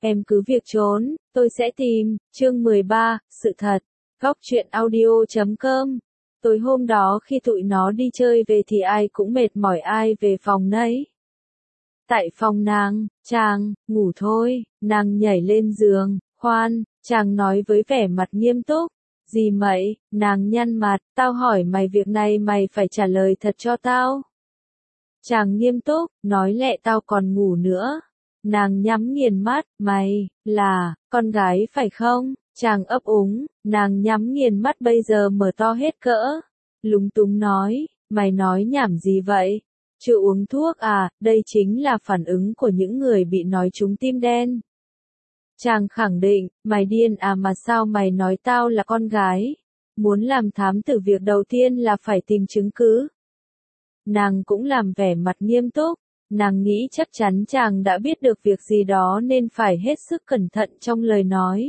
em cứ việc trốn, tôi sẽ tìm. Chương 13, sự thật. Góc truyện audio.com. Tối hôm đó khi tụi nó đi chơi về thì ai cũng mệt mỏi ai về phòng nấy. Tại phòng nàng, chàng, ngủ thôi, nàng nhảy lên giường, khoan, chàng nói với vẻ mặt nghiêm túc. Gì mậy, nàng nhăn mặt, tao hỏi mày việc này mày phải trả lời thật cho tao. Chàng nghiêm túc, nói lẹ tao còn ngủ nữa. Nàng nhắm nghiền mắt, mày, là, con gái phải không? Chàng ấp úng, nàng nhắm nghiền mắt bây giờ mở to hết cỡ. Lúng túng nói, mày nói nhảm gì vậy? Chưa uống thuốc à, đây chính là phản ứng của những người bị nói trúng tim đen. Chàng khẳng định, mày điên à mà sao mày nói tao là con gái? Muốn làm thám tử việc đầu tiên là phải tìm chứng cứ. Nàng cũng làm vẻ mặt nghiêm túc, nàng nghĩ chắc chắn chàng đã biết được việc gì đó nên phải hết sức cẩn thận trong lời nói.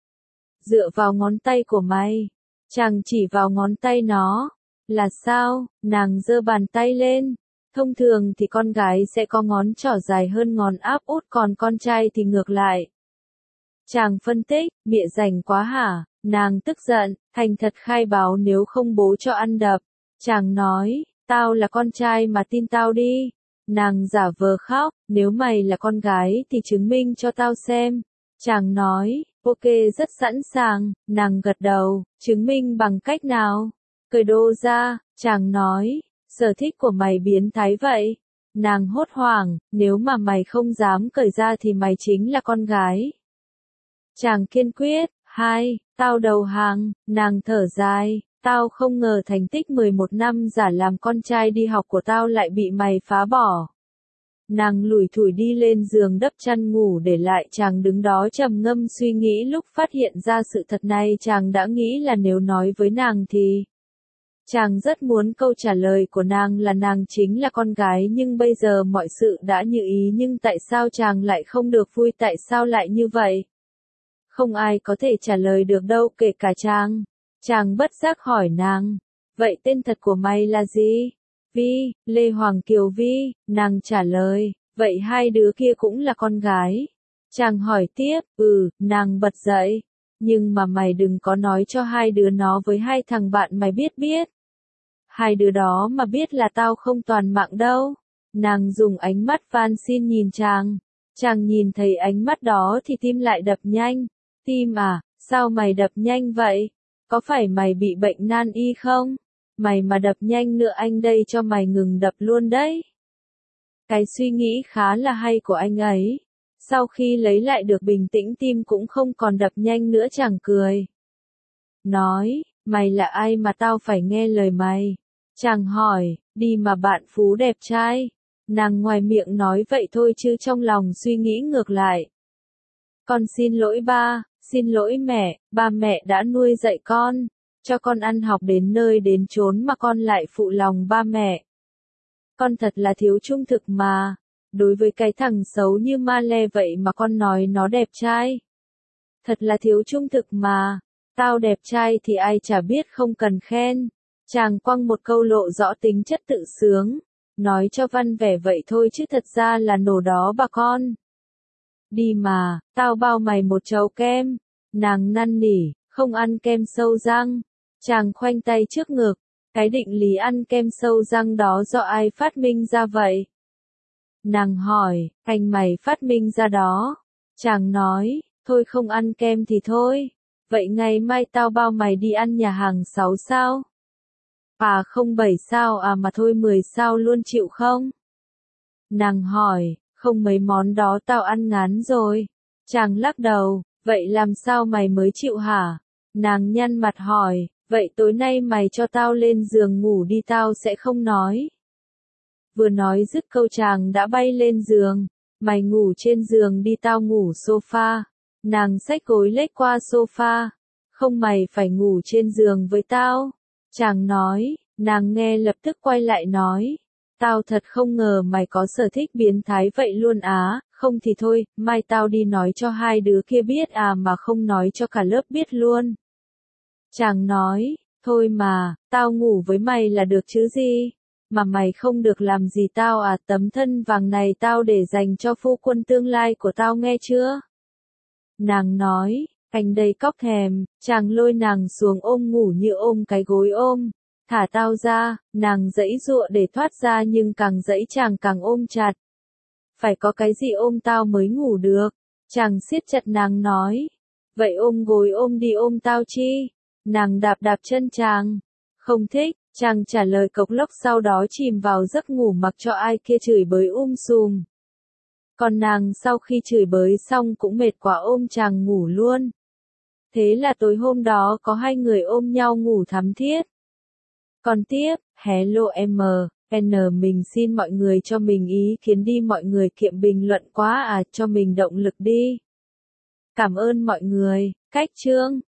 Dựa vào ngón tay của mày, chàng chỉ vào ngón tay nó. Là sao? Nàng giơ bàn tay lên. Thông thường thì con gái sẽ có ngón trỏ dài hơn ngón áp út còn con trai thì ngược lại. Chàng phân tích, mịa rảnh quá hả? Nàng tức giận, thành thật khai báo nếu không bố cho ăn đập. Chàng nói, tao là con trai mà tin tao đi. Nàng giả vờ khóc, nếu mày là con gái thì chứng minh cho tao xem. Chàng nói, ok rất sẵn sàng, nàng gật đầu, chứng minh bằng cách nào? Cởi đồ ra, chàng nói, sở thích của mày biến thái vậy. Nàng hốt hoảng, nếu mà mày không dám cởi ra thì mày chính là con gái. Chàng kiên quyết, tao đầu hàng, nàng thở dài, tao không ngờ thành tích 11 năm giả làm con trai đi học của tao lại bị mày phá bỏ. Nàng lủi thủi đi lên giường đắp chăn ngủ để lại chàng đứng đó trầm ngâm suy nghĩ lúc phát hiện ra sự thật này chàng đã nghĩ là nếu nói với nàng thì... Chàng rất muốn câu trả lời của nàng là nàng chính là con gái nhưng bây giờ mọi sự đã như ý nhưng tại sao chàng lại không được vui tại sao lại như vậy? Không ai có thể trả lời được đâu kể cả chàng. Chàng bất giác hỏi nàng, vậy tên thật của mày là gì? Vi, Lê Hoàng Kiều Vi, nàng trả lời, vậy hai đứa kia cũng là con gái. Chàng hỏi tiếp, nàng bật dậy, nhưng mà mày đừng có nói cho hai đứa nó với hai thằng bạn mày biết. Hai đứa đó mà biết là tao không toàn mạng đâu. Nàng dùng ánh mắt van xin nhìn chàng. Chàng nhìn thấy ánh mắt đó thì tim lại đập nhanh. Tim à, sao mày đập nhanh vậy? Có phải mày bị bệnh nan y không? Mày mà đập nhanh nữa anh đây cho mày ngừng đập luôn đấy. Cái suy nghĩ khá là hay của anh ấy. Sau khi lấy lại được bình tĩnh tim cũng không còn đập nhanh nữa chàng cười. Nói, mày là ai mà tao phải nghe lời mày? Chàng hỏi, đi mà bạn Phú đẹp trai. Nàng ngoài miệng nói vậy thôi chứ trong lòng suy nghĩ ngược lại. Con xin lỗi ba, xin lỗi mẹ, ba mẹ đã nuôi dạy con, cho con ăn học đến nơi đến chốn mà con lại phụ lòng ba mẹ. Con thật là thiếu trung thực mà, đối với cái thằng xấu như Ma Lê vậy mà con nói nó đẹp trai. Thật là thiếu trung thực mà, tao đẹp trai thì ai chả biết không cần khen. Chàng quăng một câu lộ rõ tính chất tự sướng, nói cho văn vẻ vậy thôi chứ thật ra là nổ đó bà con. Đi mà, tao bao mày một chầu kem. Nàng năn nỉ, không ăn kem sâu răng. Chàng khoanh tay trước ngực, cái định lý ăn kem sâu răng đó do ai phát minh ra vậy? Nàng hỏi, anh mày phát minh ra đó. Chàng nói, thôi không ăn kem thì thôi. Vậy ngày mai tao bao mày đi ăn nhà hàng 6 sao? À không 7 sao à mà thôi 10 sao luôn chịu không? Nàng hỏi, không mấy món đó tao ăn ngán rồi. Chàng lắc đầu, vậy làm sao mày mới chịu hả? Nàng nhăn mặt hỏi, vậy tối nay mày cho tao lên giường ngủ đi tao sẽ không nói. Vừa nói dứt câu chàng đã bay lên giường, mày ngủ trên giường đi tao ngủ sofa. Nàng xách gối lết qua sofa, không mày phải ngủ trên giường với tao. Chàng nói, nàng nghe lập tức quay lại nói, tao thật không ngờ mày có sở thích biến thái vậy luôn á, không thì thôi, mai tao đi nói cho hai đứa kia biết à mà không nói cho cả lớp biết luôn. Chàng nói, thôi mà, tao ngủ với mày là được chứ gì, mà mày không được làm gì tao à, tấm thân vàng này tao để dành cho phu quân tương lai của tao nghe chưa? Nàng nói, anh đây cóc thèm, chàng lôi nàng xuống ôm ngủ như ôm cái gối ôm. Thả tao ra, nàng giãy giụa để thoát ra nhưng càng giãy chàng càng ôm chặt. Phải có cái gì ôm tao mới ngủ được. Chàng siết chặt nàng nói. Vậy ôm gối ôm đi ôm tao chi? Nàng đạp đạp chân chàng. Không thích, chàng trả lời cộc lốc sau đó chìm vào giấc ngủ mặc cho ai kia chửi bới sùm. Còn nàng sau khi chửi bới xong cũng mệt quá ôm chàng ngủ luôn. Thế là tối hôm đó có hai người ôm nhau ngủ thắm thiết. Còn tiếp, hello em, mình xin mọi người cho mình ý kiến đi, mọi người kiệm bình luận quá à, cho mình động lực đi. Cảm ơn mọi người, cách chương.